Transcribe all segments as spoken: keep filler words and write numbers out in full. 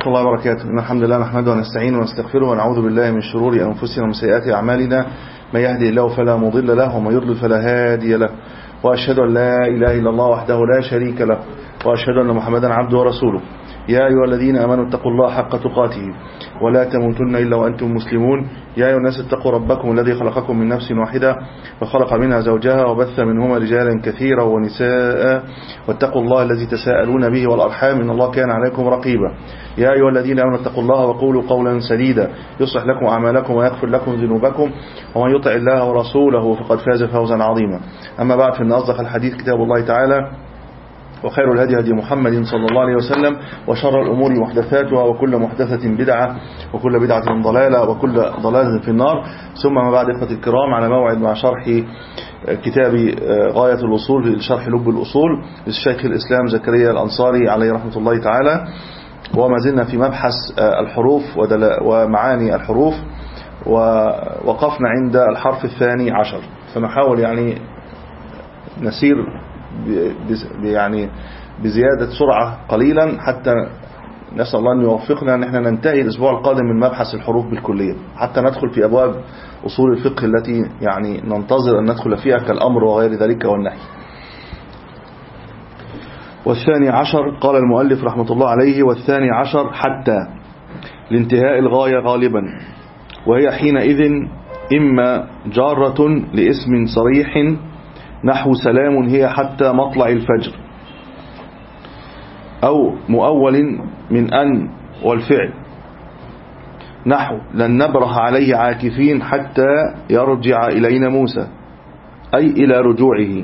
الله وبركاته. إن الحمد لله نحمده ونستعينه ونستغفره ونعوذ بالله من شرور أنفسنا ومن سيئات أعمالنا. من يهدي الله فلا مضل له ومن يضلل فلا هادي له، وأشهد أن لا إله إلا الله وحده لا شريك له، وأشهد أن محمدا عبده ورسوله. يا أيها الذين آمنوا اتقوا الله حق تقاته ولا تموتن إلا وأنتم مسلمون. يا أيها الناس اتقوا ربكم الذي خلقكم من نفس واحدة وخلق منها زوجها وبث منهما رجالا كثيرا ونساء، واتقوا الله الذي تساءلون به والأرحام إن الله كان عليكم رقيبا. يا أيها الذين آمنوا اتقوا الله وقولوا قولا سديدا يصلح لكم أعمالكم ويغفر لكم ذنوبكم، ومن يطع الله ورسوله فقد فاز فوزا عظيما. أما بعد، فإن أصدق الحديث كتاب الله تعالى، وخير الهدي هدي محمد صلى الله عليه وسلم، وشر الأمور محدثاتها، وكل محدثة بدعة، وكل بدعة ضلالة، وكل ضلالة في النار. ثم ما بعد، إخوة الكرام، على موعد مع شرح كتاب غاية الوصول في شرح لب الأصول للشيخ الإسلام زكريا الأنصاري عليه رحمة الله تعالى. وما زلنا في مبحث الحروف ومعاني الحروف، ووقفنا عند الحرف الثاني عشر، فنحاول يعني نسير يعني بزيادة سرعة قليلا حتى نسأل الله أن يوفقنا أن احنا ننتهي الأسبوع القادم من مبحث الحروف بالكلية، حتى ندخل في أبواب أصول الفقه التي يعني ننتظر أن ندخل فيها كالأمر وغير ذلك والنهي. والثاني عشر قال المؤلف رحمة الله عليه: والثاني عشر حتى لانتهاء الغاية غالبا، وهي حينئذ إما جارة لاسم صريح نحو سلام هي حتى مطلع الفجر، أو مؤول من أن والفعل نحو لن نبرح عليه عاكفين حتى يرجع إلينا موسى، أي إلى رجوعه.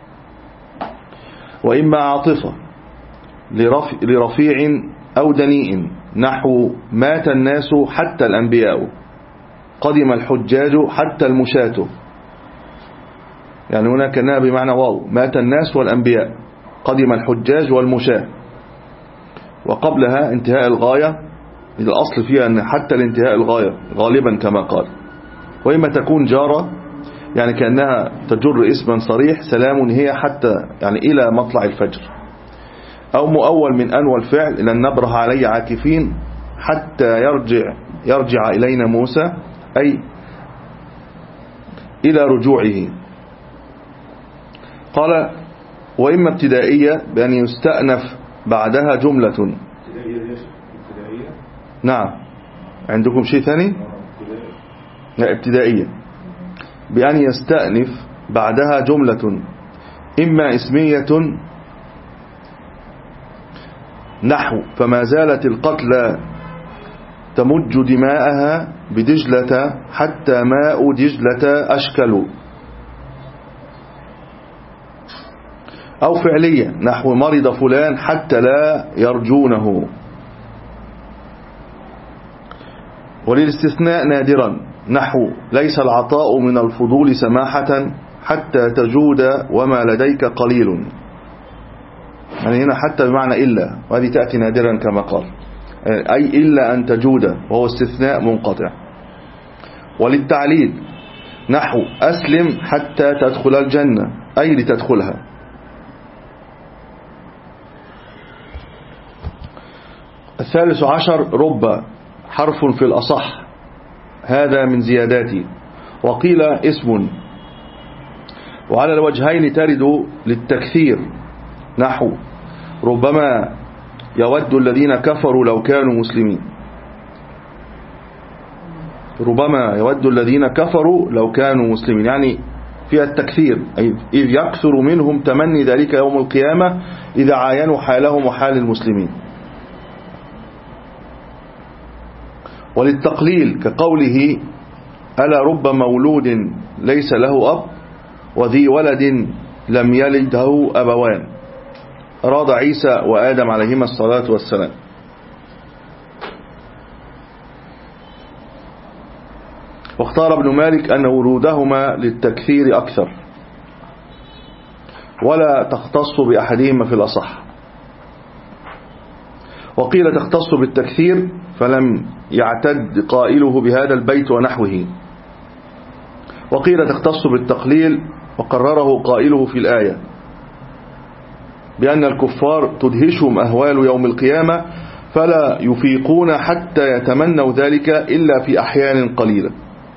وإما عاطفة لرفيع أو دنيء نحو مات الناس حتى الأنبياء، قدم الحجاج حتى المشاة، يعني هنا كانها بمعنى واو، مات الناس والأنبياء، قدم الحجاج والمشاة. وقبلها انتهاء الغاية، الأصل فيها أن حتى الانتهاء الغاية غالبا كما قال. وإما تكون جارة يعني كأنها تجر اسما صريح، سلام هي حتى يعني إلى مطلع الفجر، أو مؤول من أن والفعل لن نبرح عليه عاكفين حتى يرجع يرجع إلينا موسى، أي إلى رجوعه. قال: وإما ابتدائية بأن يستأنف بعدها جملة. نعم، عندكم شيء ثاني؟ لا، ابتدائية بأن يستأنف بعدها جملة إما اسمية نحو فما زالت القتلى تمج دماءها بدجلة حتى ماء دجلة أشكلوا، أو فعلية نحو مرض فلان حتى لا يرجونه. وللاستثناء نادرا نحو ليس العطاء من الفضول سماحة حتى تجود وما لديك قليل، يعني هنا حتى بمعنى إلا، وهذه تأتي نادرا كما قال، أي إلا أن تجود، وهو استثناء منقطع. وللتعليل نحو أسلم حتى تدخل الجنة، أي لتدخلها. الثالث عشر رب، حرف في الأصح، هذا من زياداتي، وقيل اسم. وعلى الوجهين ترد للتكثير نحو ربما يود الذين كفروا لو كانوا مسلمين، ربما يود الذين كفروا لو كانوا مسلمين، يعني فيها التكثير، إذ يكثر منهم تمني ذلك يوم القيامة إذا عاينوا حالهم وحال المسلمين. وللتقليل كقوله: ألا رب مولود ليس له أب وذي ولد لم يلده أبوان، أراد عيسى وآدم عليهما الصلاة والسلام. واختار ابن مالك أن ورودهما للتكثير أكثر، ولا تختص بأحدهما في الأصح. وقيل تختص بالتكثير فلم يعتد قائله بهذا البيت ونحوه. وقيل تختص بالتقليل وقرره قائله في الآية بأن الكفار تدهشهم أهوال يوم القيامة فلا يفيقون حتى يتمنوا ذلك إلا في أحيان قليلة.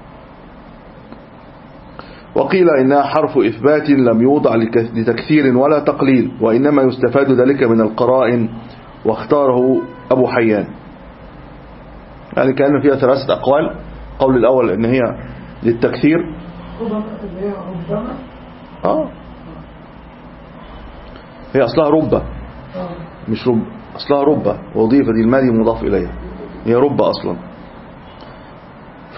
وقيل إنها حرف إثبات لم يوضع لتكثير ولا تقليل، وإنما يستفاد ذلك من القرائن، واختاره أبو حيان. يعني كأن فيها ثلاثة أقوال. قول الأول إن هي للتكثير. آه هي أصلها ربة، مش رب، أصلها ربة وضيفة دي الماضي مضاف إليها، هي ربة أصلا. ف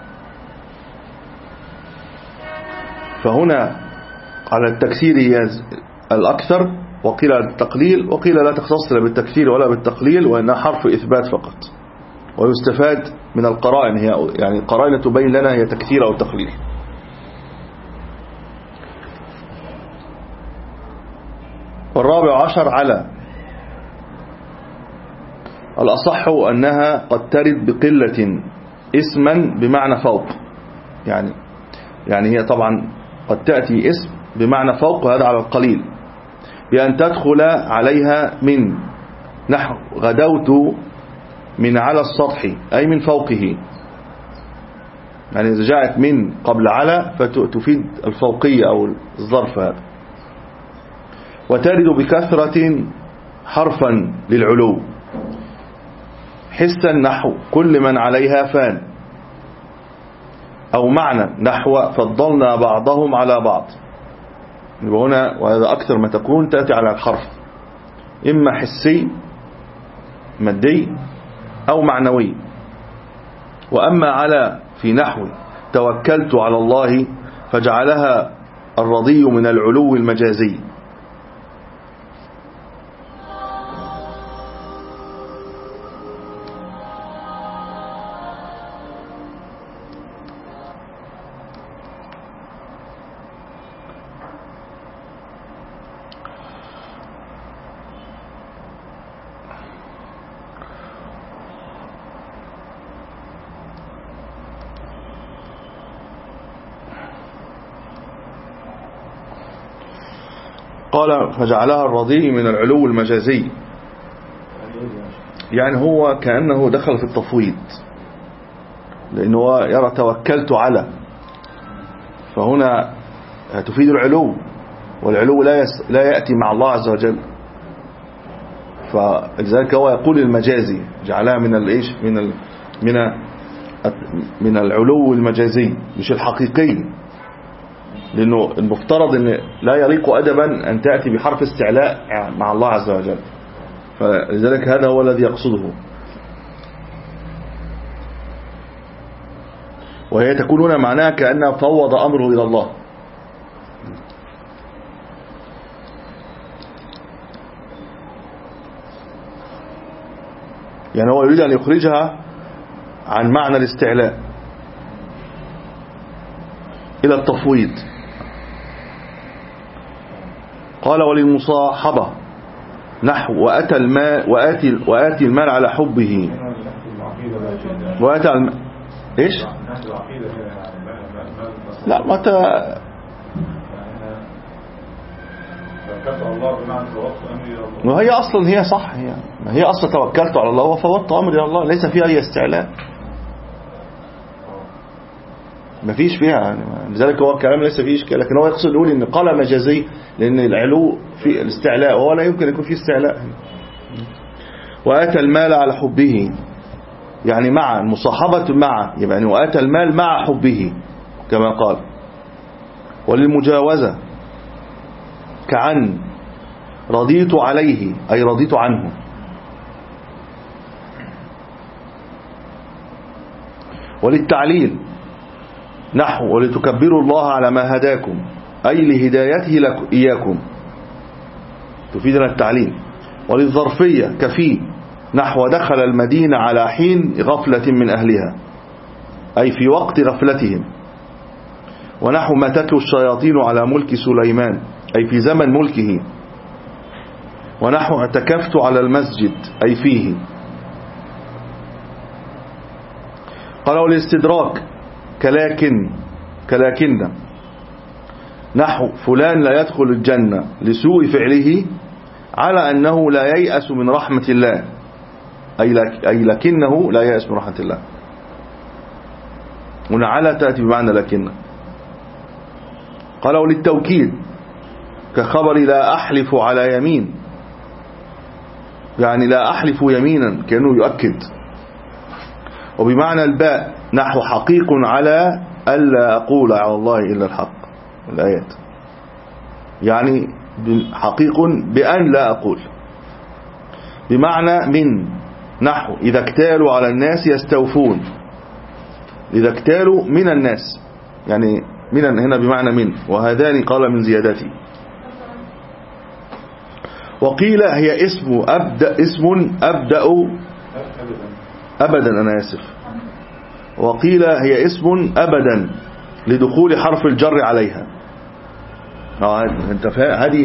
فهنا على التكسير هي الأكثر، وقيل على التقليل، وقيل لا تختص لا بالتكسير ولا بالتقليل، وإنها حرف إثبات فقط. ويستفاد من القرائن، هي يعني قرائن تبين لنا هي تكسير أو تقليل. والرابع عشر على الأصح أنها قد ترد بقلة اسما بمعنى فوق، يعني يعني هي طبعا قد تأتي اسم بمعنى فوق، وهذا على القليل، بأن تدخل عليها من، نحو غدوت من على السطح أي من فوقه، يعني إذا جاءت من قبل على فتفيد الفوقية أو الظرف هذا. وترد بكثرة حرفا للعلو حسا، نحو كل من عليها فان، أو معنى نحو فضلنا بعضهم على بعض. يبقى هنا وهذا أكثر ما تكون تأتي على الحرف، إما حسي مادي أو معنوي. وأما على في نحو توكلت على الله فجعلها الرضي من العلو المجازي. قال فجعلها الرضي من العلو المجازي، يعني هو كأنه دخل في التفويض، لأنه يرى توكلت على، فهنا تفيد العلو، والعلو لا يس لا يأتي مع الله عز وجل، فلذلك هو يقول المجازي جعلها من الايش من ال من من العلو المجازي مش الحقيقي، لأنه المفترض أن لا يليق أدبا أن تأتي بحرف استعلاء مع الله عز وجل، فلذلك هذا هو الذي يقصده. وهي تكون هنا معناها كأنه فوض أمره إلى الله. يعني هو يريد أن يخرجها عن معنى الاستعلاء إلى التفويض. قال وللمصاحبة نحو وأتى المال وآتي, وآتي المال على حبه، وآتى الم... إيش لا ما ت... وهي أصلا هي صح، هي هي أصلا توكلت على الله وفوضت أمري إلى الله، ليس فيها أي استعلاء، ما فيش فيها يعني. لذلك هو الكلام ليس فيه إشكال، لكن هو يقصد يقول إن قال مجازي لأن العلو في الاستعلاء، وهو لا يمكن يكون فيه استعلاء. وآتى المال على حبه، يعني مع مصاحبة مع، يعني وآتى المال مع حبه كما قال. وللمجاوزة كعن رضيت عليه أي رضيت عنه. وللتعليل نحو ولتكبروا الله على ما هداكم أي لهدايته لك إياكم، تفيدنا التعليل. وللظرفية كفي نحو دخل المدينة على حين غفلة من أهلها أي في وقت غفلتهم. ونحو ما تتلو الشياطين على ملك سليمان أي في زمن ملكه. ونحو اعتكفت على المسجد أي فيه. قال والاستدراك كلاكن كلاكن نحو فلان لا يدخل الجنة لسوء فعله على أنه لا ييأس من رحمة الله أي, لك أي لكنه لا يأس من رحمة الله. هنا على تأتي بمعنى لكن. قالوا للتوكيد كخبر لا أحلف على يمين، يعني لا أحلف يمينا كأنه يؤكد. وبمعنى الباء نحو حقيق على ألا أقول على الله إلا الحق، الآيات يعني حقيق بأن لا أقول. بمعنى من نحو إذا اكتالوا على الناس يستوفون، إذا اكتالوا من الناس، يعني من هنا بمعنى من، وهذان قال من زيادتي. وقيل هي اسم أبدأ اسم أبدأ أبدا أنا آسف وقيل هي اسم أبدا لدخول حرف الجر عليها. انت فاهم هذه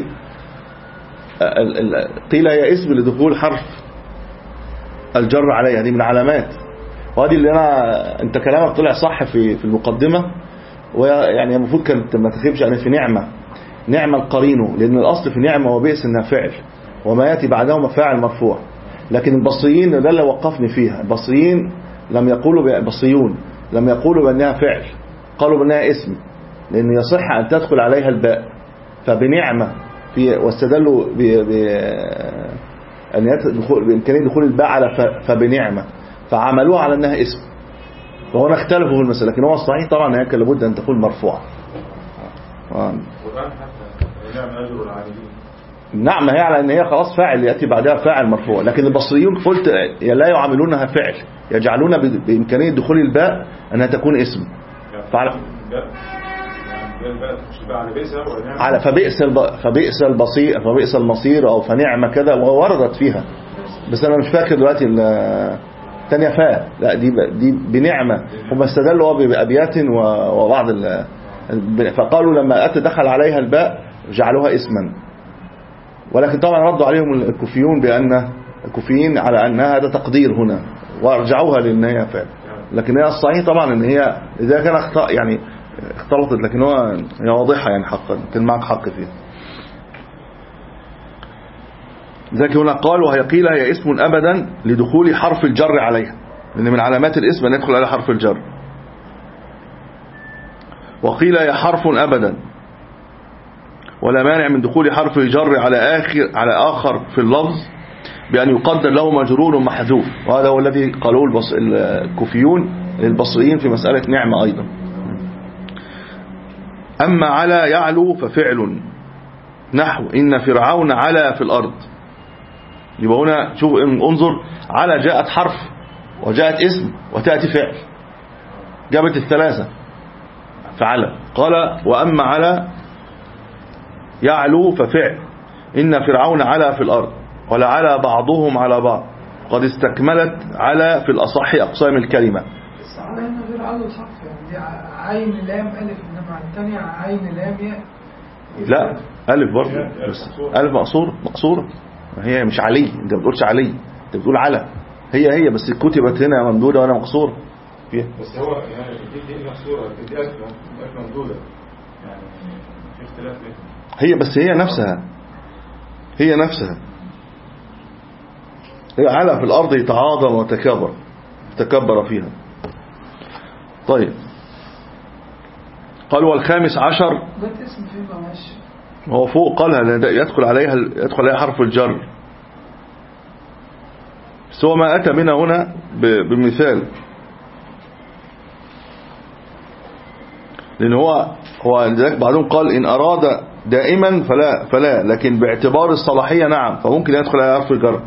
قيل هي اسم لدخول حرف الجر عليها، دي من علامات. وهذه اللي انا انت كلامك طلع صح في في المقدمه، ويعني المفروض كانت ما تخيبش يعني في نعمه نعمه القرينه، لان الاصل في نعمه وبئس انها فعل، وما ياتي بعدها مفاعل مرفوع. لكن البصريين ده اللي وقفني فيها، البصريين لم يقولوا البصريون لم يقولوا بانها فعل، قالوا بانها اسم، لان يصح ان تدخل عليها الباء. فبنعمه في واستدلوا ب ان يدخل بامكانيه دخول الباء على فبنعمه، فعملوها على انها اسم. فهنا اختلفوا في المسألة، لكن هو الصحيح طبعا هيك لابد ان تكون مرفوعه. نعم، هي على ان هي خلاص فاعل ياتي بعدها فاعل مرفوع. لكن البصريون قلت لا يعاملونها فعل، يجعلون بامكانيه دخول الباء انها تكون اسم. فعلى على فبئس فبئس البصير فبئس المصير او فنعم كذا، ووردت فيها، بس انا مش فاكر دلوقتي الثانيه فاء، لا دي دي بنعمه. هم استدلوا بابيات وبعض ال... فقالوا لما اتى دخل عليها الباء جعلوها اسما. ولكن طبعا ردوا عليهم الكوفيون بان الكوفيين على ان هذا تقدير هنا، وارجعوها لان هي فاء. لكن هي الصحيح طبعا ان هي اذا كان اخطاء يعني اختلطت، لكن هو هي واضحه يعني حقا، كان معك حق فيها. ذلك هنا قال وهي قيل هي اسم أبدا لدخول حرف الجر عليها، لأن من علامات الاسم أن يدخل على حرف الجر. وقيل هي حرف أبدا ولا مانع من دخول حرف الجر على آخر على آخر في اللفظ بأن يقدر له مجرور محذوف، وهذا هو الذي قالوه الكوفيون للبصريين في مسألة نعمة أيضا. أما على يعلو ففعل نحو إن فرعون علا في الأرض. يبقى هنا شوف انظر، على جاءت حرف وجاءت اسم وتأتي فعل، جابت الثلاثة فعلا. قال وأما على يعلو ففعل إن فرعون علا في الأرض، ولا على بعضهم على بعض قد استكملت على في الأصح أقسام الكلمة. بس على هنا غير على صح، يعني دي عين لام ألف، إنما الثانية عين لام ياء. لا ألف برضه، بس ألف مقصورة مقصورة، هي مش علي، انت ما بتقولش علي، انت بتقول على، هي هي بس كتبت هنا ممدوده وانا مقصور فيها. بس هو يعني دي دي مقصوره، دي الف ممدوده، يعني في اختلاف بينهم. هي بس هي نفسها هي نفسها هي على في الارض يتعاظم وتكبر تكبر فيها. طيب قال والخامس عشر ده اسم فين بقى ماشي، هو فوق قالها يدخل عليها يدخل عليها حرف الجر، بس هو ما أتى منها هنا بمثال، لأن هو هو لذلك بعضهم قال إن أراد دائما فلا فلا لكن باعتبار الصلاحية نعم، فممكن يدخل عليها حرف الجر.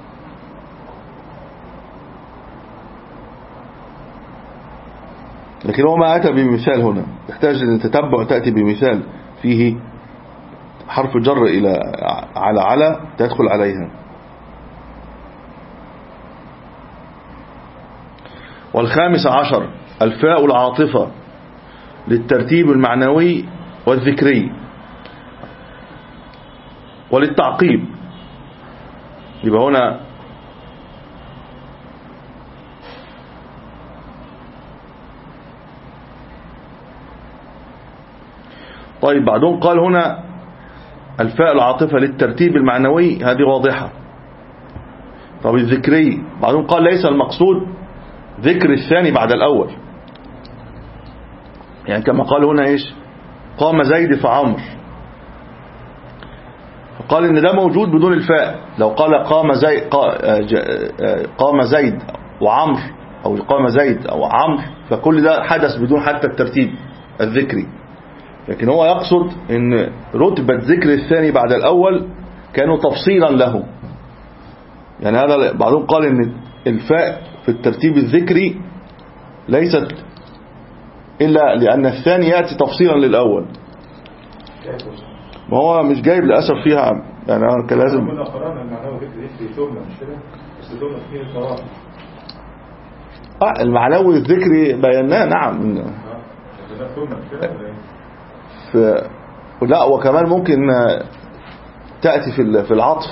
لكن هو ما أتى بمثال هنا، يحتاج أن تتبع تأتي بمثال فيه حرف جر إلى على على تدخل عليها. والخامس عشر الفاء العاطفة للترتيب المعنوي والذكري وللتعقيب. يبقى هنا طيب بعدهم قال هنا الفاء العاطفة للترتيب المعنوي، هذه واضحة. طب الذكري بعدين قال ليس المقصود ذكر الثاني بعد الأول، يعني كما قال هنا إيش قام زيد فعمر، فقال إن ده موجود بدون الفاء. لو قال قام زيد قام زيد وعمر أو قام زيد أو عمر فكل ده حدث بدون حتى الترتيب الذكري، لكن هو يقصد إن رتبة ذكر الثاني بعد الأول كانوا تفصيلا له. يعني هذا بعضهم قال إن الفاء في الترتيب الذكري ليست إلا لأن الثاني يأتي تفصيلا للأول. ما هو مش جايب للأسف فيها، يعني أنا كان لازم آه المعنوي الذكري بيناه نعم ف... لا وكمان ممكن تأتي في في العطف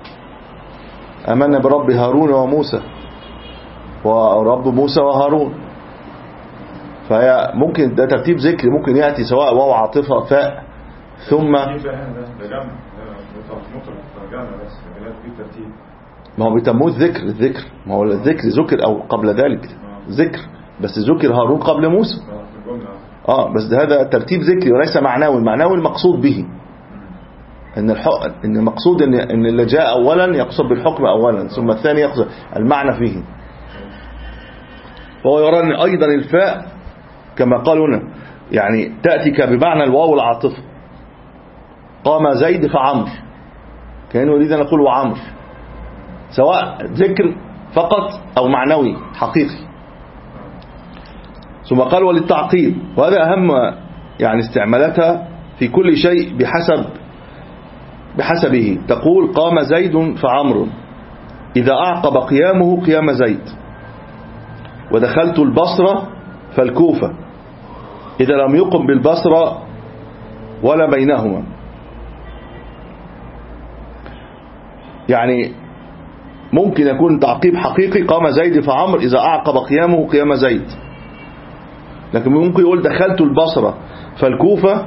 آمنا برب هارون وموسى ورب موسى وهارون، فهي ممكن ده ترتيب ذكري ممكن يأتي سواء واو عاطفة فاء ثم ما هو بيتموه الذكر الذكر ما هو الذكر ذكر أو قبل ذلك ذكر، بس ذكر هارون قبل موسى اه بس هذا ترتيب ذكري وليس معنوي. المعنوي المقصود به ان الحق ان المقصود ان ان اللي جاء اولا يقصد بالحكم اولا ثم الثاني يقصد المعنى فيه. فهو يرى ان ايضا الفاء كما قال هنا يعني تأتي بمعنى الواو العاطفة، قام زيد فعمر كأنه يريد ان يقول وعمر، سواء ذكر فقط او معنوي حقيقي. ثم قال وللتعقيب، وهذا أهم يعني استعمالاتها في كل شيء بحسب بحسبه. تقول قام زيد فعمر إذا أعقب قيامه قيام زيد، ودخلت البصرة فالكوفة إذا لم يقم بالبصرة ولا بينهما. يعني ممكن يكون تعقيب حقيقي قام زيد فعمر إذا أعقب قيامه قيام زيد، لكن ممكن يقول دخلت البصرة فالكوفة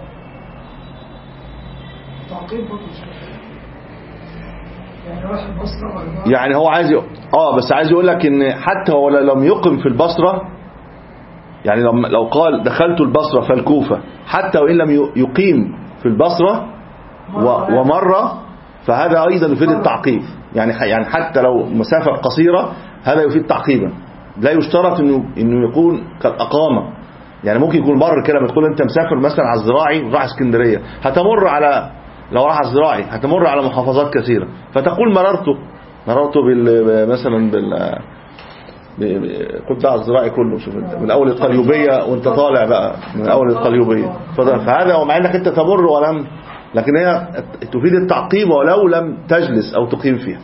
يعني هو عايز يق... اه بس عايز يقول لك ان حتى هو لم يقم في البصرة، يعني لو لو قال دخلت البصرة فالكوفة حتى وإن لم يقيم في البصرة و... ومرة فهذا أيضا يفيد التعقيب. يعني يعني حتى لو مسافة قصيرة هذا يفيد تعقيبا، لا يشترط انه انه يكون قد اقام. يعني ممكن يكون مر كده بتقول انت مسافر مثلا على الزراعي وراح اسكندريه، هتمر على لو راح على الزراعي هتمر على محافظات كثيره، فتقول مررت مررت بال مثلا بال كنت على الزراعي كله، شوف من اول القليوبيه وانت طالع بقى من اول القليوبيه، فهذا ومع انك انت تمر ولم، لكن هي تفيد التعقيب ولو لم تجلس او تقيم فيها.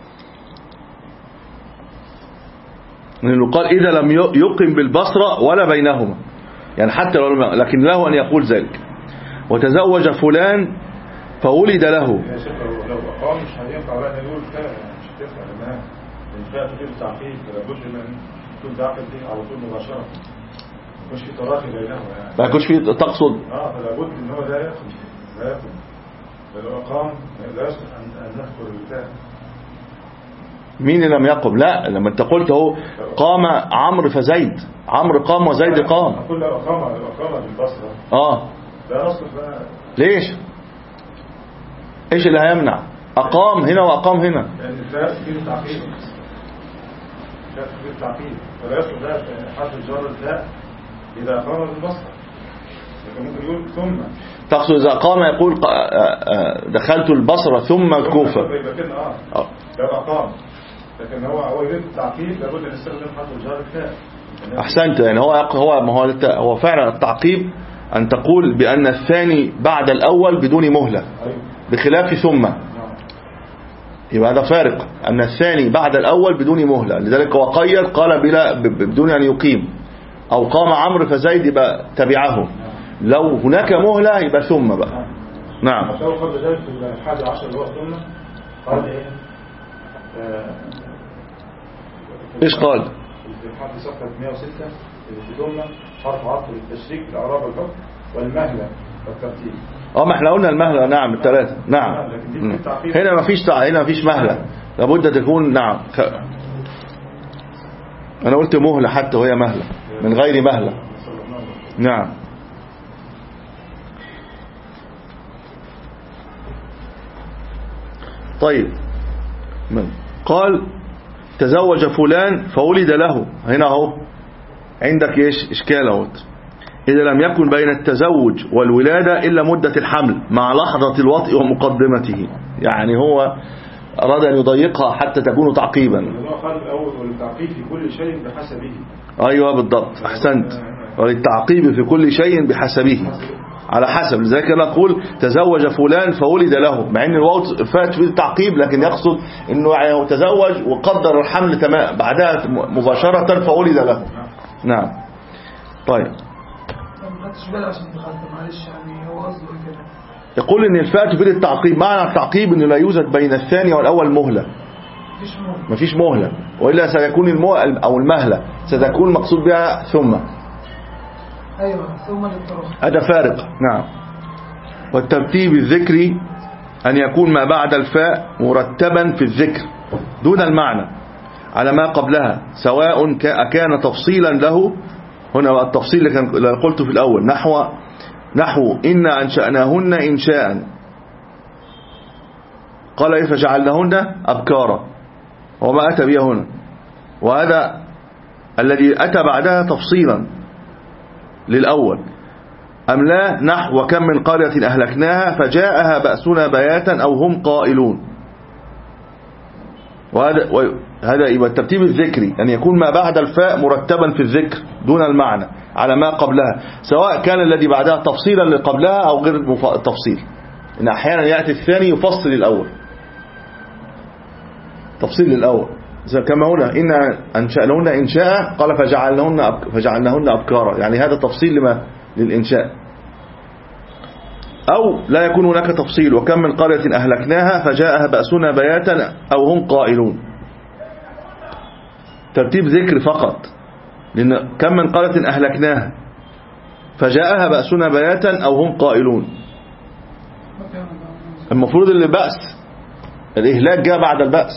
لأنه قال إذا لم يقم بالبصرة ولا بينهما، يعني حتى لو لكن له أن يقول ذلك. وتزوج فلان فولد له. يا شيخ لو أقام مش هينفع بقى نقول فيها، مش هتنفع لأنها الفئة تفيد التعقيد، لابد من تكون تعقد دي على طول مباشرة، ما يكونش في تراخي بينهما يعني. ما يكونش في تقصد. اه فلابد إن هو لا يقم لا يقم لو أقام لا يصلح أن نذكر الفئة. مين اللي لم يقم؟ لا لما انت قلت اهو قام عمرو فزيد، عمرو قام وزيد قام. اقول لو اقام لو اقام بالبصره اه ده اصل بقى ليش؟ ايش اللي هيمنع؟ اقام هنا واقام هنا، لان الفاء تفيد التعقيد، الفاء تفيد التعقيد فلا يصلح ده حرف الجر الفاء اذا اقام بالبصره، لكن ممكن يقول ثم تقصد اذا قام يقول دخلت البصره ثم الكوفه يبقى كده اه لو اقام، لكن هو هو يريد التعقيب لابد ان يستخدم حرف الجر الفاء. احسنت. يعني هو هو ما هو هو فعلا التعقيب ان تقول بان الثاني بعد الاول بدون مهله بخلاف ثم، يبقى هذا فارق ان الثاني بعد الاول بدون مهله، لذلك هو قيد قال بلا بدون ان يقيم، او قام عمرو فزيد يبقى تبعه، لو هناك مهله يبقى ثم بقى. نعم. لو قبل ذلك في الحادي عشر اللي هو ثم قال ايه؟ ايش قال؟ في الحرف صفحة مئة وستة في ثم حرف عطف للتشريك الإعراب الحكم والمهلة والترتيب. اه ما احنا قلنا المهلة نعم الثلاثة نعم. هنا ما فيش هنا ما فيش مهلة، لابد تكون نعم ك... أنا قلت مهلة حتى وهي مهلة من غير مهلة. نعم. طيب من قال تزوج فلان فولد له، هنا اهو عندك ايش اشكال اهوت، إذا لم يكن بين التزوج والولادة إلا مدة الحمل مع لحظة الوطء ومقدمته، يعني هو أراد أن يضيقها حتى تكون تعقيبا. قال الأول والتعقيب في كل شيء بحسبه. أيوة بالضبط أحسنت، وللتعقيب في كل شيء بحسبه على حسب. لذلك نقول تزوج فلان فولد له، مع ان الواو فات في التعقيب لكن يقصد انه يعني تزوج وقدر الحمل تمام بعدها مباشرة فولد له. نعم. طيب يقول ان الفاء تفيد التعقيب، معنى التعقيب انه لا يوجد بين الثاني والاول مهلة، مفيش مهلة، وإلا سيكون المهلة أو المهلة ستكون مقصود بها ثم. أيوة ثم للطرف، هذا فارق. نعم. والترتيب الذكري أن يكون ما بعد الفاء مرتبا في الذكر دون المعنى على ما قبلها، سواء كان تفصيلا له. هنا التفصيل اللي قلته في الأول، نحو نحو إنا أنشأناهن إنشاء، قال إيه فجعلناهن أبكارا، وما أتى بها هنا، وهذا الذي أتى بعدها تفصيلا للأول. أم لا نحو وكم من قرية أهلكناها فجاءها بأسنا بياتا أو هم قائلون. وهذا هذا يبقى الترتيب الذكري أن يكون ما بعد الفاء مرتبا في الذكر دون المعنى على ما قبلها، سواء كان الذي بعدها تفصيلا لقبلها أو غير التفصيل. إن أحيانا يأتي الثاني يفصل الأول، تفصيل للأول، كما هنا إن أنشأناهن إنشاء قال فجعلناهن فجعلناهن أبكارا، يعني هذا تفصيل لما للإنشاء. أو لا يكون هناك تفصيل، وكم من قرية أهلكناها فجاءها بأسنا بياتا أو هم قائلون، ترتيب ذكر فقط، لأن كم من قرية أهلكناها فجاءها بأسنا بياتا أو هم قائلون، المفروض اللي بأس الإهلاك جاء بعد البأس،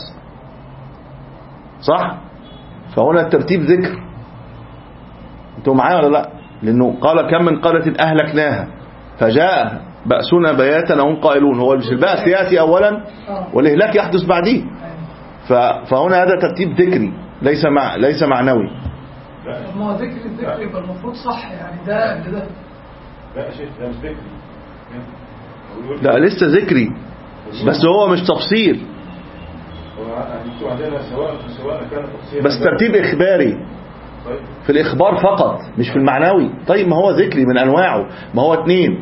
صح؟ فهنا الترتيب ذكر. انتوا معايا ولا لا؟ لأنه قال كم من قرية أهلكناها فجاء بأسنا بياتا هم قائلون، هو مش البأس يأتي أولا والإهلاك يحدث بعديه، فهنا هذا ترتيب ذكري ليس مع ليس معنوي. ما هو ذكر الذكر يبقى المفروض صح، يعني ده اللي ده لا يا شيخ ده مش ذكري، لا لسه ذكري بس هو مش تفصيل، بس ترتيب إخباري في الإخبار فقط مش في المعنوي. طيب ما هو ذكري من أنواعه، ما هو اتنين.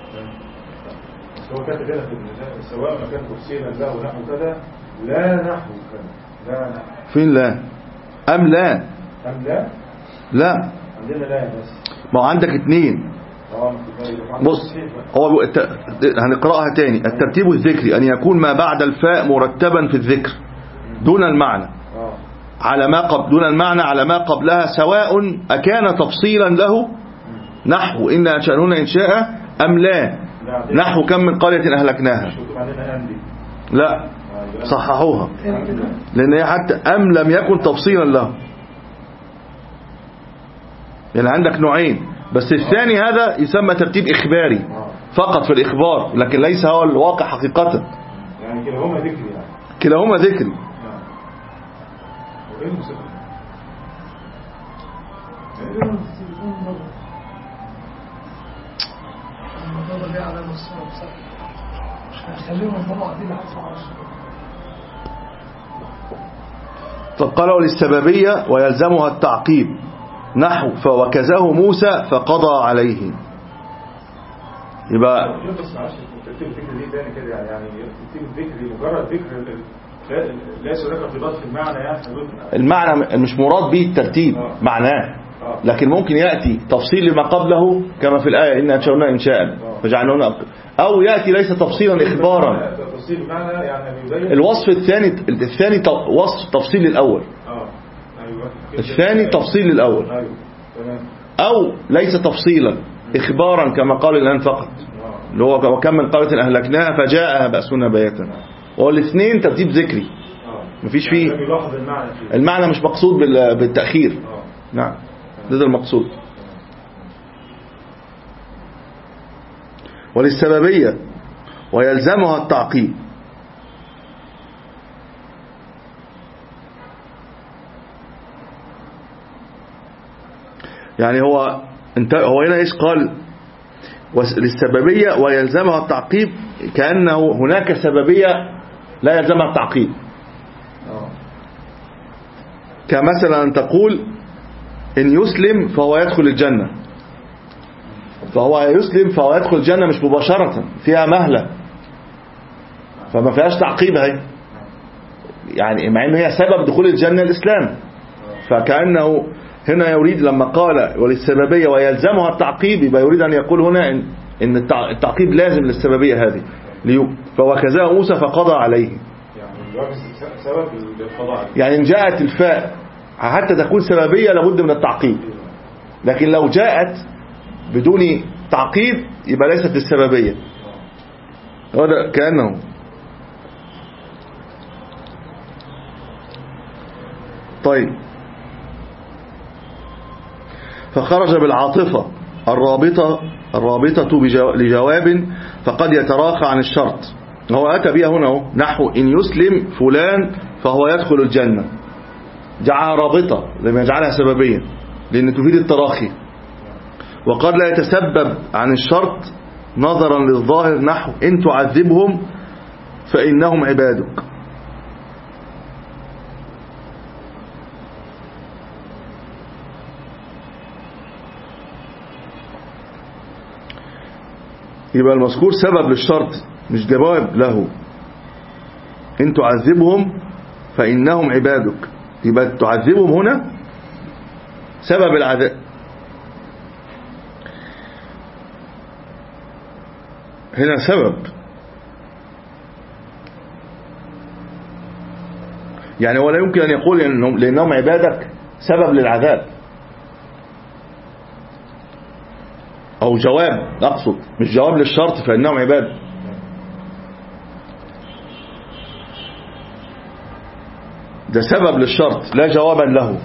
هو كاتب هنا في سواء ما كان تفصيلا له نحو كذا لا نحو كذا لا نحو. فين لا؟ أم لا؟ أم لا؟ لا عندنا لا بس. ما هو عندك اتنين. بص هو الت... هنقرأها تاني. الترتيب الذكري أن يكون ما بعد الفاء مرتبا في الذكر دون المعنى على ما قبل دون المعنى على ما قبلها، سواء أكان تفصيلا له نحو إن أنشأناهن إنشاء أم لا نحو كم من قرية أهلكناها. لا صححوها لأن هي حتى أم لم يكن تفصيلا له، يعني عندك نوعين، بس الثاني هذا يسمى ترتيب إخباري فقط في الإخبار، لكن ليس هو الواقع حقيقة. يعني كلاهما ذكري يعني. كلاهما ذكري. وإيه الموسيقى؟ الموضوع ده على مستوى بصراحة خليهم هم قاعدين على الصعب. فقالوا للسببية ويلزمها التعقيب نحو فوكزه موسى فقضى عليه. يبقى الترتيب الذكري دي تاني كده يعني الترتيب الذكري مجرد ذكر ليس هناك ارتباط في المعنى، يعني المعنى مش مراد به الترتيب آه. معناه آه. لكن ممكن يأتي تفصيل لما قبله كما في الآية إن أنشأناهن إنشاء فجعلناهن، أو يأتي ليس تفصيلا إخبارا. تفصيل معنى يعني الوصف الثاني الثاني وصف تفصيل للأول آه. أيوة. الثاني تفصيل للأول أيوة. تمام. أو ليس تفصيلا إخبارا كما قال الآن فقط آه. اللي هو وكم من قرية أهلكناها فجاءها بأسنا بياتا، والاثنين ترتيب ذكري. آه. مفيش فيه يعني بيلاحظ المعنى فيه. المعنى مش مقصود بال- بالتأخير. اه نعم ده, ده المقصود. وللسببية ويلزمها التعقيب. يعني هو انت هو هنا ايش قال؟ للسببية ويلزمها التعقيب، كأنه هناك سببية لا يلزمها التعقيب. اه كمثلا أن تقول إن يسلم فهو يدخل الجنة، فهو يسلم فهو يدخل الجنة مش مباشرة، فيها مهلة، فما فيهاش تعقيب هي، يعني مع انه هي سبب دخول الجنة الإسلام. فكأنه هنا يريد لما قال وللسببية ويلزمها التعقيب، يبقى يريد أن يقول هنا إن, إن التعقيب لازم للسببية هذه. فهو كذا موسى فقضى عليه، يعني الوجه سبب للقضاء عليه. يعني إن جاءت الفاء حتى تكون سببية لابد من التعقيب، لكن لو جاءت بدون تعقيب يبقى ليست للسببية. هذا كأنه طيب. فخرج بالعاطفة الرابطة الرابطة لجواب فقد يتراخى عن الشرط. هو أتى بها هنا نحو إن يسلم فلان فهو يدخل الجنة، جعلها رابطة لما يجعلها سببيا لأن تفيد التراخي. وقد لا يتسبب عن الشرط نظرا للظاهر نحو إن تعذبهم فإنهم عبادك. يبقى المذكور سبب للشرط مش جواب له. إن تعذبهم فإنهم عبادك، يبقى تعذبهم هنا سبب العذاب. هنا سبب، يعني ولا يمكن أن يقول إنهم لأنهم عبادك سبب للعذاب، أو جواب، أقصد مش جواب للشرط فإنهم عباد. ده سبب للشرط لا جوابا له.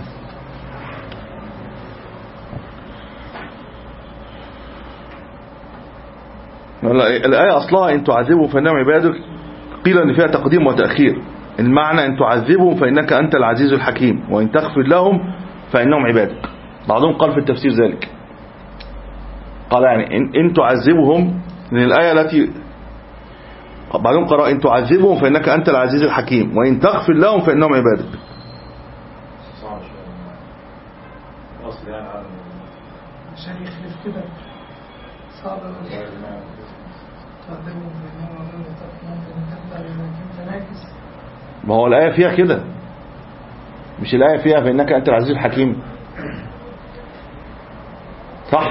الآية أصلها إن تعذبهم فإنهم عبادك، قيل أن فيها تقديم وتأخير. المعنى إن تعذبهم فإنك أنت العزيز الحكيم، وإن تغفر لهم فإنهم عبادك. بعضهم قال في التفسير ذلك، قال يعني إن, إن تعذبهم من الآية التي بعضهم قرأ إن تعذبهم فإنك أنت العزيز الحكيم، وإن تغفر لهم فإنهم عبادك. صعب شوية أصل يعني عشان يخلف كده صعب تعذبهم فإنهم عبادك. ما هو الآية فيها كده، مش الآية فيها فإنك أنت العزيز الحكيم، صح؟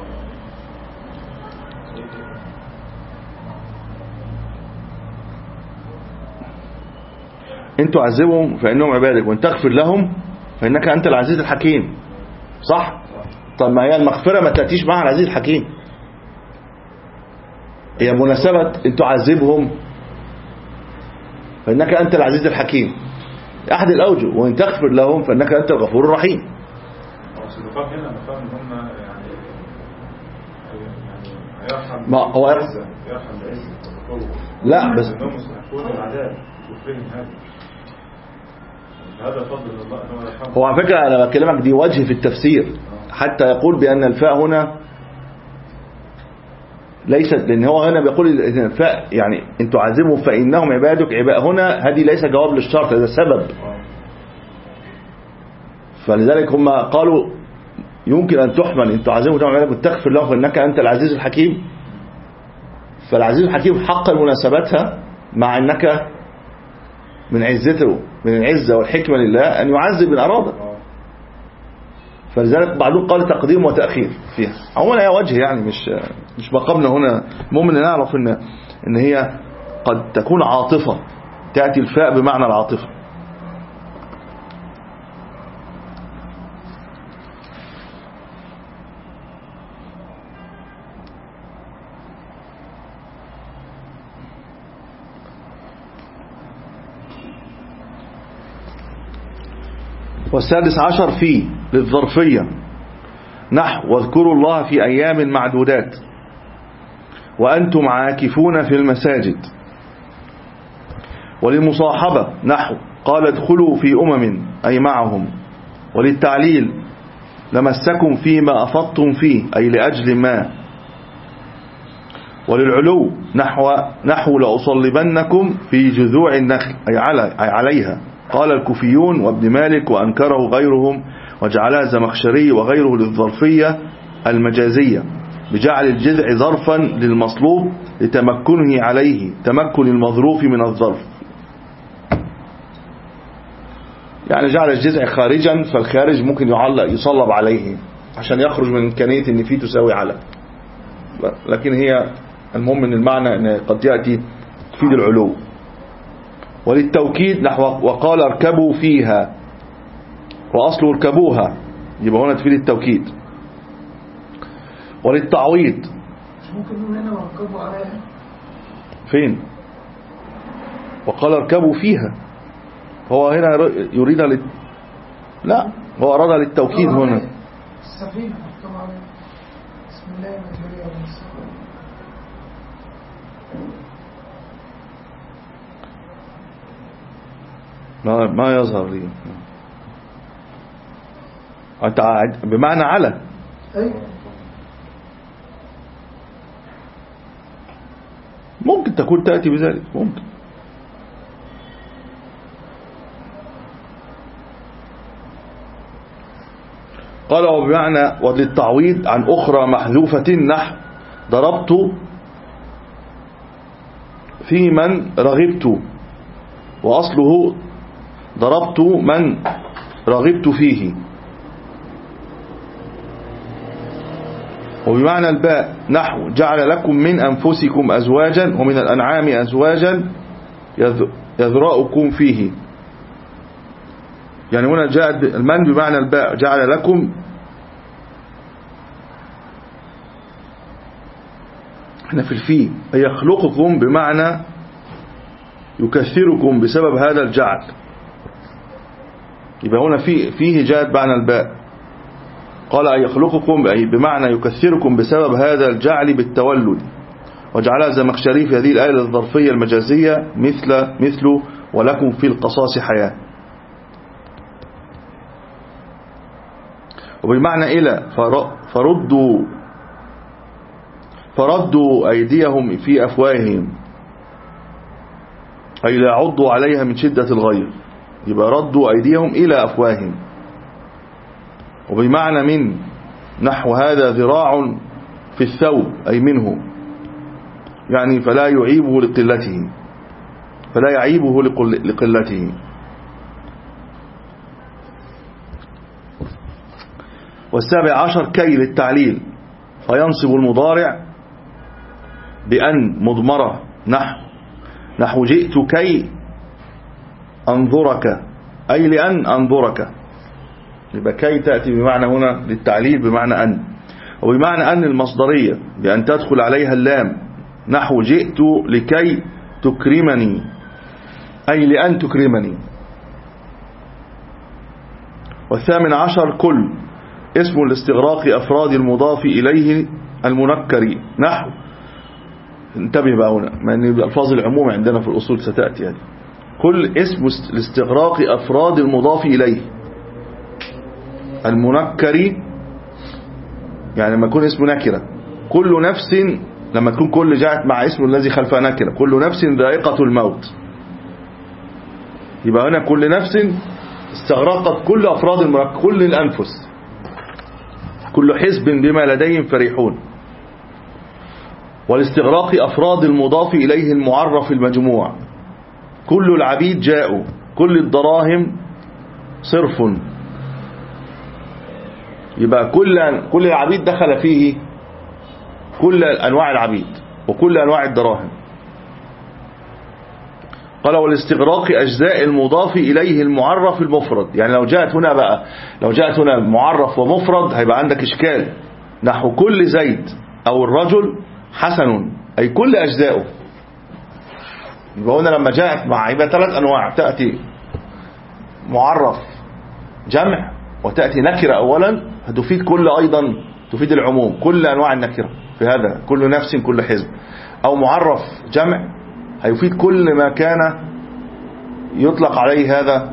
إن تعذبهم فإنهم عبادك وإن تغفر لهم فإنك أنت العزيز الحكيم، صح؟ طب ما هي المغفرة ما تأتيش معها العزيز الحكيم، هي مناسبة إن تعذبهم فإنك أنت العزيز الحكيم أحد الأوجه، وإن تغفر لهم فإنك أنت الغفور الرحيم. المقام هنا مقام هم يعني يعني ما هو يرحم بعزة وقوة. لا بس إنهم مستحقون العذاب وكفرهم هذا هذا فضل الله أنه يرحمه. هو على فكرة أنا بكلمك دي وجه في التفسير حتى يقول بأن الفاء هنا ليست، لأن هو هنا بيقول الفاء يعني إن تعذبهم فإنهم عبادك، عباد هنا هذه ليس جواب للشرط، هذا سبب. فلذلك هم قالوا يمكن أن تحمل إن تعذبهم فإنهم عبادك وتغفر لهم فإنك أنت العزيز الحكيم. فالعزيز الحكيم حق مناسبتها مع أنك من عزته من العزة والحكمة لله أن يعذب من أراد، فلذلك بعضهم قال تقديم وتأخير فيها. عموما هي وجه يعني مش مش مقامنا هنا. المهم ان نعرف ان ان هي قد تكون عاطفة، تأتي الفاء بمعنى العاطفة. والسادس عشر في للظرفية نحو واذكروا الله في أيام معدودات وأنتم عاكفون في المساجد. وللمصاحبة نحو قال ادخلوا في أمم أي معهم. وللتعليل لمسكم فيما أفضتم فيه أي لأجل ما. وللعلو نحو نحو لأصلبنكم في جذوع النخل أي, علي أي عليها. قال الكوفيون وابن مالك وأنكره غيرهم وجعلها زمخشري وغيره للظرفية المجازية بجعل الجذع ظرفا للمصلوب لتمكنه عليه تمكن المظروف من الظرف. يعني جعل الجذع خارجا فالخارج ممكن يعلق يصلب عليه عشان يخرج من إمكانية ان فيه تساوي على. لكن هي المهم من المعنى ان قد يأتي تفيد العلو. وللتوكيد نحو وقال اركبوا فيها وأصل اركبوها يبقى هنا تفيد التوكيد. وللتعويض مش ممكن نقول هنا واركبوا عليها فين وقال اركبوا فيها هو هنا يريد لل... لا هو أراد للتوكيد هنا السفينة اركبوا عليها بسم الله المجرية والمسرة. ما ما يظهر لي أنت بمعنى على أيوة. ممكن تكون تأتي بذلك ممكن. قال وبمعنى وللتعويض عن أخرى محذوفة نحو ضربت في من رغبت وأصله ضربت من رغبت فيه. وبمعنى الباء نحو جعل لكم من أنفسكم أزواجا ومن الأنعام أزواجا يذرأكم فيه. يعني هنا جاءت المن بمعنى الباء جعل لكم احنا في الفي يخلقكم بمعنى يكثركم بسبب هذا الجعل. يبقى هنا في فيه جاءت معنى الباء قال أن يخلقكم أي بمعنى يكثركم بسبب هذا الجعل بالتولد. وجعلها زمخشري في هذه الآية الظرفية المجازية مثل مثل ولكم في القصاص حياة. وبمعنى إلى فردوا فردوا أيديهم في أفواههم أي لا عضوا عليها من شدة الغير. يبقى ردوا أيديهم إلى أفواههم. وبمعنى من نحو هذا ذراع في الثوب أي منه يعني فلا يعيبه لقلته فلا يعيبه لقلته. والسابع عشر كي للتعليل فينصب المضارع بأن مضمرة نحو نحو جئت كي أنظرك أي لأن أنظرك. يبقى كي تأتي بمعنى هنا للتعليل بمعنى أن. وبمعنى أن المصدرية بأن تدخل عليها اللام نحو جئت لكي تكرمني أي لأن تكرمني. والثامن عشر كل اسم الاستغراق أفراد المضاف إليه المنكر نحو انتبه بقى هنا ما أن الألفاظ العموم عندنا في الأصول ستأتي هذه. كل اسم الاستغراق أفراد المضاف إليه المنكر يعني لما يكون اسم نكرة. كل نفس لما تكون كل جاءت مع اسم الذي خلفها نكرة كل نفس ذائقة الموت. يبقى هنا كل نفس استغرقت كل أفراد المنكر كل الأنفس كل حزب بما لديهم فرحون. والاستغراق أفراد المضاف إليه المعرف المجموع كل العبيد جاءوا كل الدراهم صرف. يبقى كل كل العبيد دخل فيه كل أنواع العبيد وكل أنواع الدراهم. قال والاستغراق أجزاء المضاف إليه المعرف المفرد. يعني لو جاءت هنا بقى لو جاءت هنا معرف ومفرد هيبقى عندك إشكال نحو كل زيد أو الرجل حسن أي كل أجزائه. يبقى هنا لما جاءت مع يبقى ثلاث أنواع تأتي معرف جمع وتأتي نكرة أولا هتفيد كل أيضا تفيد العموم كل أنواع النكرة في هذا كل نفس كل حزب، أو معرف جمع هيفيد كل ما كان يطلق عليه هذا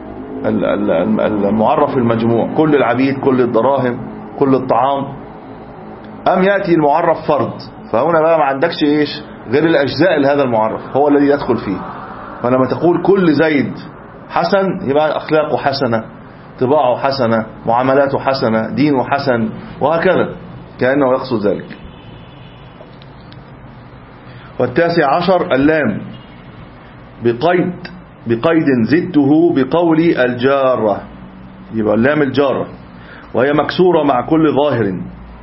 المعرف المجموع كل العبيد كل الدراهم كل الطعام. أم يأتي المعرف فرد، فهنا بقى ما عندكش إيش غير الأجزاء لهذا المعرف هو الذي يدخل فيه. فلما تقول كل زيد حسن يبقى أخلاقه حسنة طباعه حسنة معاملاته حسنة دينه حسن وهكذا كأنه يقصد ذلك. والتاسع عشر اللام بقيد بقيد زدته بقول الجارة، يبقى اللام الجارة وهي مكسورة مع كل ظاهر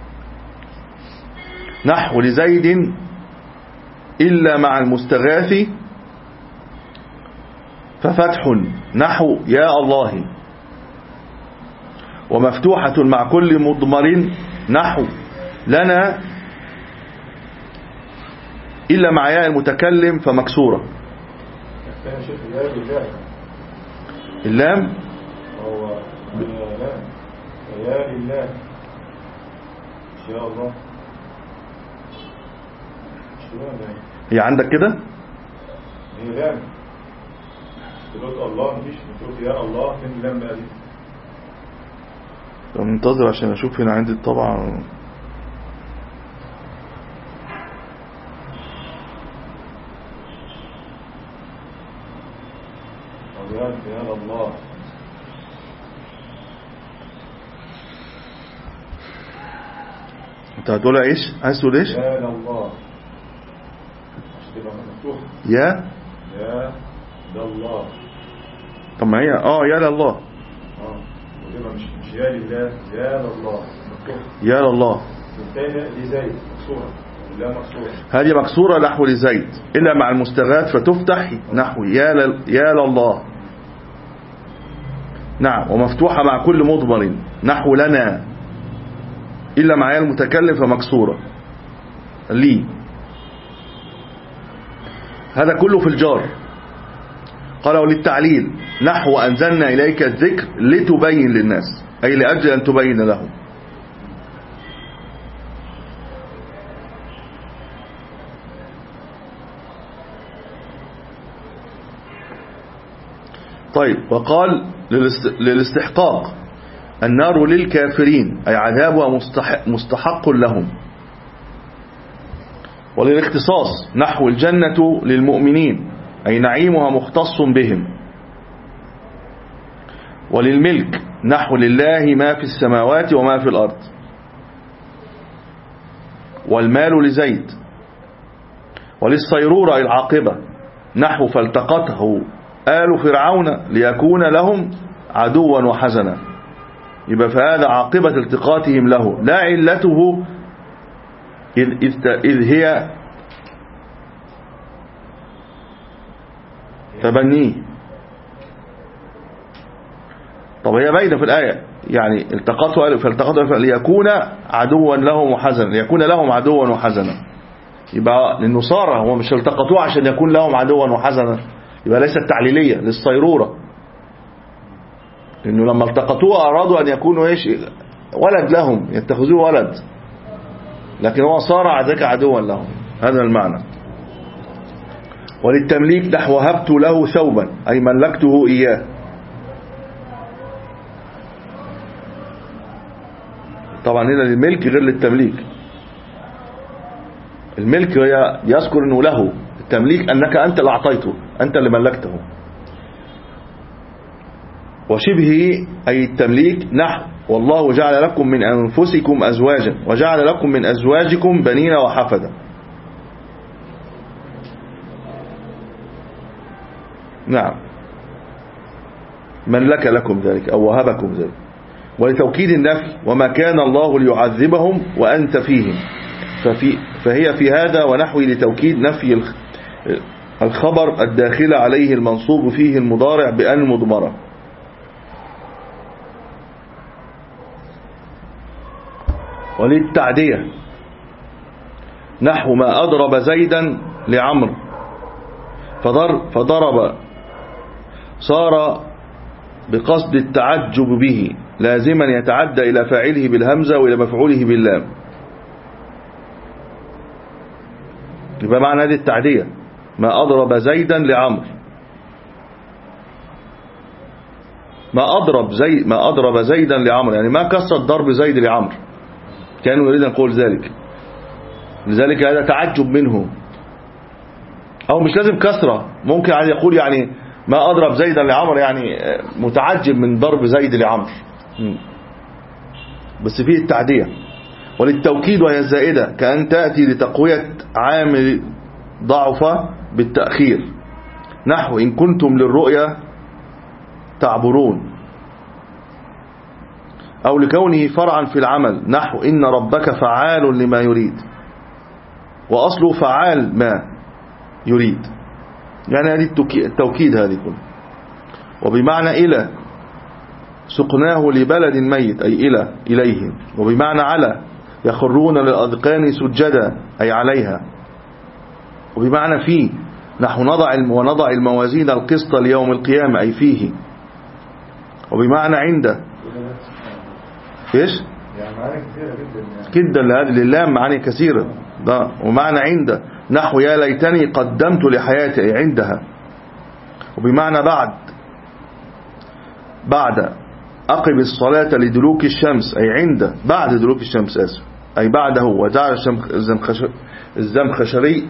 نحو لزيد إلا مع المستغاث ففتح نحو يا الله، ومفتوحة مع كل مضمر نحو لنا إلا مع ياء المتكلم فمكسورة. اللام هو اللام يا لله إن شاء الله هي عندك كده هي لام تقول الله مفيش تقول يا الله فين اللام بقى دي؟ منتظر عشان اشوف هنا عندي الطبعة. يا الله انت هتقولها ايش؟ عايز تقول ايش؟ يا الله يا يا الله. طب ما هي اه يا لله اه وتبقى مش مش يا لله يا لله يا لله والثانيه لزيد مكسوره لا مكسوره هذه مكسوره نحو لزيد الا مع المستغاث فتفتح نحو يا ل... يا لله. نعم ومفتوحه مع كل مضمر نحو لنا الا مع يا المتكلم فمكسوره لي. هذا كله في الجار. قالوا للتعليل نحو أنزلنا إليك الذكر لتبين للناس أي لأجل أن تبين لهم. طيب وقال للاستحقاق النار للكافرين أي عذابها مستحق, مستحق لهم. وللاختصاص نحو الجنة للمؤمنين أي نعيمها مختص بهم. وللملك نحو لله ما في السماوات وما في الأرض. والمال لزيد. وللصيرورة العاقبة نحو فالتقته آل فرعون ليكون لهم عدوا وحزنا. يبقى فهذا عاقبة التقاتهم له لا علته إذ, إذ, إذ هي تبنيه. طب هي باينه في الآية يعني التقطوا فالتقطوا ليكون عدوا لهم وحزنا ليكون لهم عدوا وحزنا. يبقى للنصارى هو مش التقطوه عشان يكون لهم عدوا وحزنا يبقى ليست تعليلية للصيرورة لأنه لما التقطوه أرادوا أن يكونوا إيش ولد لهم يتخذوه ولد لكن هو صار عذاك عدوا لهم. هذا المعنى. وللتمليك نحو وهبت له ثوبا أي ملكته إياه. طبعا هنا للملك غير للتمليك. الملك هي يذكر أنه له التمليك أنك أنت اللي أعطيته أنت اللي ملكته. وشبهه أي التمليك نحو والله جعل لكم من أنفسكم أزواجا وجعل لكم من أزواجكم بنين وحفدا. نعم ملك لكم ذلك أو وهبكم ذلك. ولتوكيد النفي وما كان الله ليعذبهم وأنت فيهم ففي فهي في هذا ونحوه لتوكيد نفي الخبر الداخل عليه المنصوب فيه المضارع بأن مضمرة. وللتعدية نحو ما أضرب زيدا لعمرو فضرب, فضرب صار بقصد التعجب به لازما يتعدى إلى فاعله بالهمزة وإلى مفعوله باللام. يبقى معنى هذه التعدية ما أضرب زيدا لعمر، ما أضرب زي ما أضرب زيدا لعمر، يعني ما كسر ضرب زيد لعمر، كانوا يريد أن يقول ذلك، لذلك هذا تعجب منه. أو مش لازم كسرة، ممكن عاد يقول يعني ما أضرب زيدا لعمر، يعني متعجب من ضرب زيد لعمر، بس فيه التعدية. وللتوكيد وهي الزائدة كأن تأتي لتقوية عامل ضعف بالتأخير، نحو إن كنتم للرؤيا تعبرون، أو لكونه فرعا في العمل، نحو إن ربك فعال لما يريد، وأصله فعال ما يريد، يعني هذه التوكيد هذه كله. وبمعنى إلى سقناه لبلد ميت أي إلى إليه، وبمعنى على يخرون للأذقان سجدا أي عليها، وبمعنى فيه نحو نضع ونضع الموازين القسط ليوم القيامة أي فيه، وبمعنى عنده إيش يعني معاني كثيرة جدا جدا لهذه لله معاني كثيرة ده. ومعنى عنده نحو يا ليتني قدمت لحياتي أي عندها، وبمعنى بعد بعد أقم الصلاة لدلوك الشمس أي عنده بعد دلوك الشمس أسف أي بعده، وجعل الزمخشري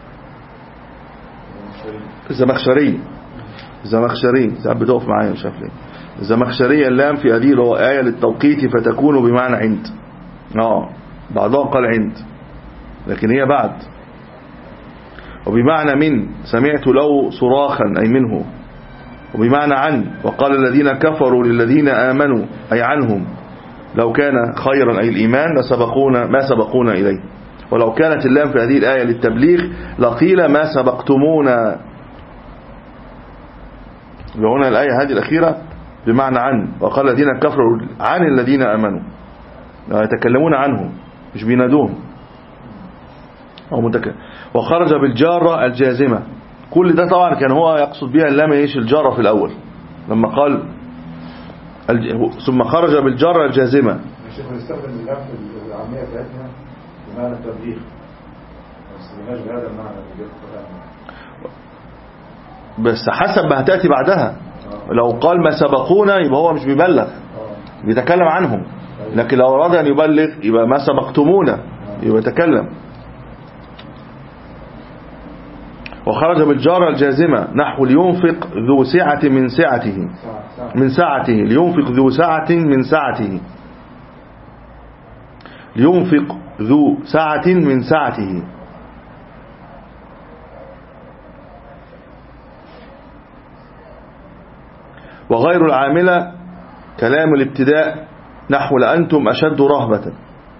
الزمخشري الزمخشري ساعات بتقف معايا مش عارف ليه الزمخشري اللام في هذه اللي هو آية للتوقيت فتكون بمعنى عند، اه بعضها قال عند لكن هي بعد. وبمعنى من سمعت له صراخا أي منه، وبمعنى عن وقال الذين كفروا للذين آمنوا أي عنهم لو كان خيرا أي الإيمان لسبقونا ما سبقونا إليه، ولو كانت اللام في هذه الآية للتبليغ لقيل ما سبقتمونا. هنا الآية هذه الأخيرة بمعنى عن وقال الذين كفروا عن الذين آمنوا، يتكلمون عنهم مش بينادوهم أو متكلم. وخرج بالجارة الجازمة، كل ده طبعا كان هو يقصد بها اللام ايش الجارة في الأول لما قال الج... ثم خرج بالجارة الجازمة. الشيخ بيستخدم اللام في العامية بتاعتنا بمعنى التبليغ، بس مالهاش بهذا المعنى اللي بس حسب ما هتأتي بعدها. لو قال ما سبقونا يبقى هو مش بيبلغ بيتكلم عنهم، لكن لو أراد أن يبلغ يبقى ما سبقتمونا يبقى يتكلم. وخرج بالجارة الجازمة نحو لينفق ذو سعة من سعته من سعته لينفق ذو سعة من سعته لينفق ذو سعة من سعته. وغير العاملة كلام الابتداء نحو لأنتم أشد رهبة.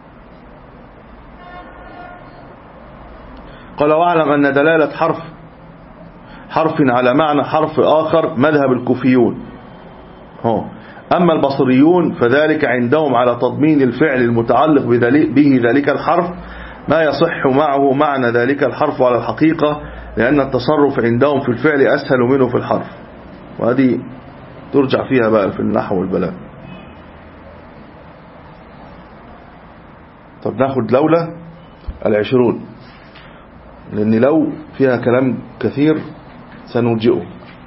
قال واعلم أن دلالة حرف حرف على معنى حرف آخر مذهب الكوفيون، هو أما البصريون فذلك عندهم على تضمين الفعل المتعلق به ذلك الحرف ما يصح معه معنى ذلك الحرف على الحقيقة، لأن التصرف عندهم في الفعل أسهل منه في الحرف، وهذه ترجع فيها بقى في النحو والبلاغة. طب ناخد لولا العشرون، لأن لو فيها كلام كثير سنرجئه.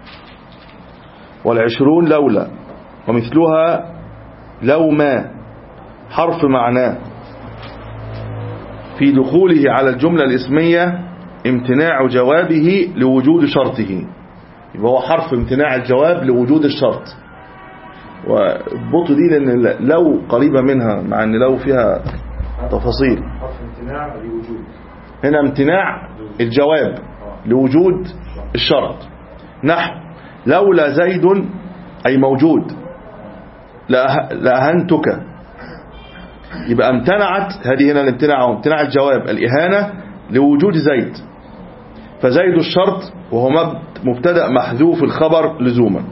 والعشرون لولا ومثلها لو ما حرف معناه في دخوله على الجملة الاسمية امتناع جوابه لوجود شرطه، يبقى هو حرف امتناع الجواب لوجود الشرط. والبطء دي لأن لو قريبة منها مع أن لو فيها تفاصيل. حرف امتناع لوجود، هنا امتناع الجواب لوجود الشرط، نحو لولا زيد أي موجود لأهنتك، يبقى امتنعت هذه هنا الامتناع امتناع الجواب الإهانة لوجود زيد، فزيد الشرط وهو مبتدأ محذوف الخبر لزوما.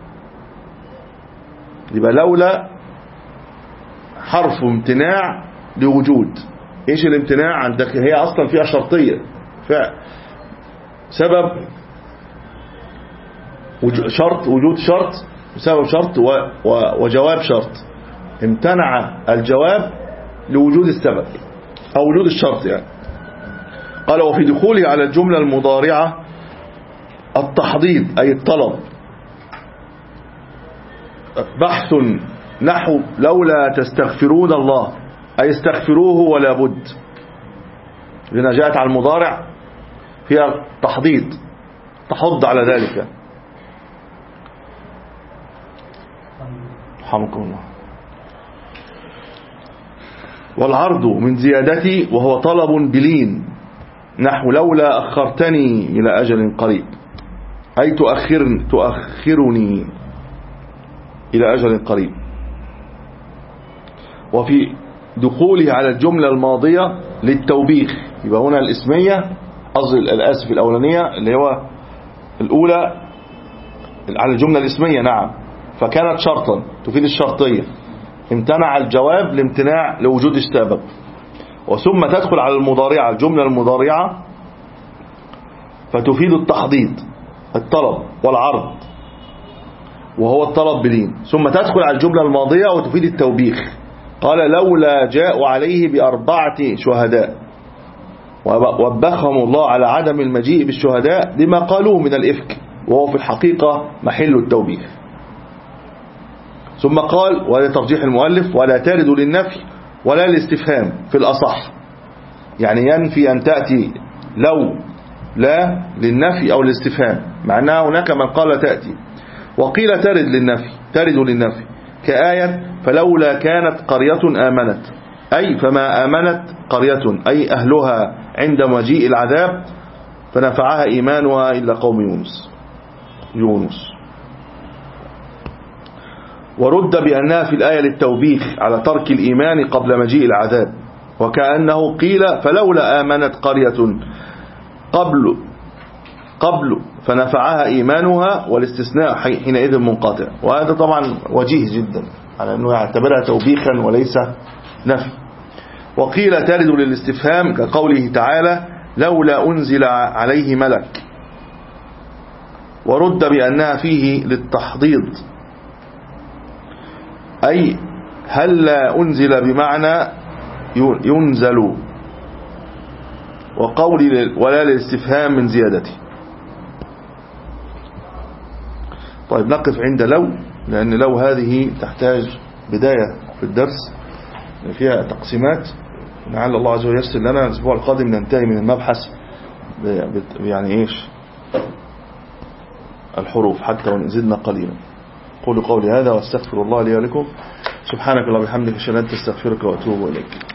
يبقى لولا حرف امتناع لوجود. ايش الامتناع عندك؟ هي اصلا فيها شرطية، فيها سبب وجود شرط وجود شرط سبب شرط و و وجواب شرط. امتنع الجواب لوجود السبب أو وجود الشرط يعني. قال وفي دخوله على الجملة المضارعة التحضيض أي الطلب، بحث نحو لولا تستغفرون الله أي استغفروه ولا بد، لأنها جاءت على المضارع فيها تحضيض تحض على ذلك. رحمكم الله. والعرض من زيادتي وهو طلب بلين نحو لولا أخرتني إلى أجل قريب أي تؤخرني, تؤخرني إلى أجل قريب. وفي دخوله على الجملة الماضية للتوبيخ، يبقى هنا الاسمية قصد الآسف الأولانية اللي هو الأولى على الجملة الاسمية نعم، فكانت شرطا تفيد الشرطية، امتنع الجواب لامتناع لوجود السبب. وثم تدخل على المضارعة الجملة المضارعة فتفيد التحضيض الطلب والعرض وهو الطلب بلين. ثم تدخل على الجملة الماضية وتفيد التوبيخ. قال لولا جاءوا عليه بأربعة شهداء، وبخهم الله على عدم المجيء بالشهداء لما قالوه من الإفك، وهو في الحقيقة محل التوبيخ. ثم قال ولا ترجيح المؤلف ولا ترد للنفي ولا الاستفهام في الأصح، يعني ينفي أن تأتي لو لا للنفي أو الاستفهام، مع أنها هناك من قال تأتي. وقيل ترد للنفي ترد للنفي كآية فلولا كانت قرية آمنت أي فما آمنت قرية أي أهلها عند مجيء العذاب فنفعها إيمانها إلا قوم يونس يونس. ورد بأنها في الآية للتوبيخ على ترك الإيمان قبل مجيء العذاب، وكأنه قيل فلولا آمنت قرية قبل قبل فنفعها إيمانها، والاستثناء حينئذ منقطع. وهذا طبعا وجيه جدا على أنه يعتبرها توبيخا وليس نفي. وقيل ترد للاستفهام كقوله تعالى لولا أنزل عليه ملك. ورد بأنها فيه للتحضيض أي هل لا أنزل بمعنى ينزل، وقول ولا للاستفهام من زيادته. طيب نقف عند لو، لأن لو هذه تحتاج بداية في الدرس فيها تقسيمات، لعل الله عز وجل ييسر لنا الأسبوع القادم ننتهي من المبحث يعني إيش الحروف حتى وإن زدنا قليلا. قولوا قولي هذا واستغفر الله لي ولكم. سبحانك اللهم وبحمدك أشهد أن لا إله إلا أنت أستغفرك وأتوب إليك.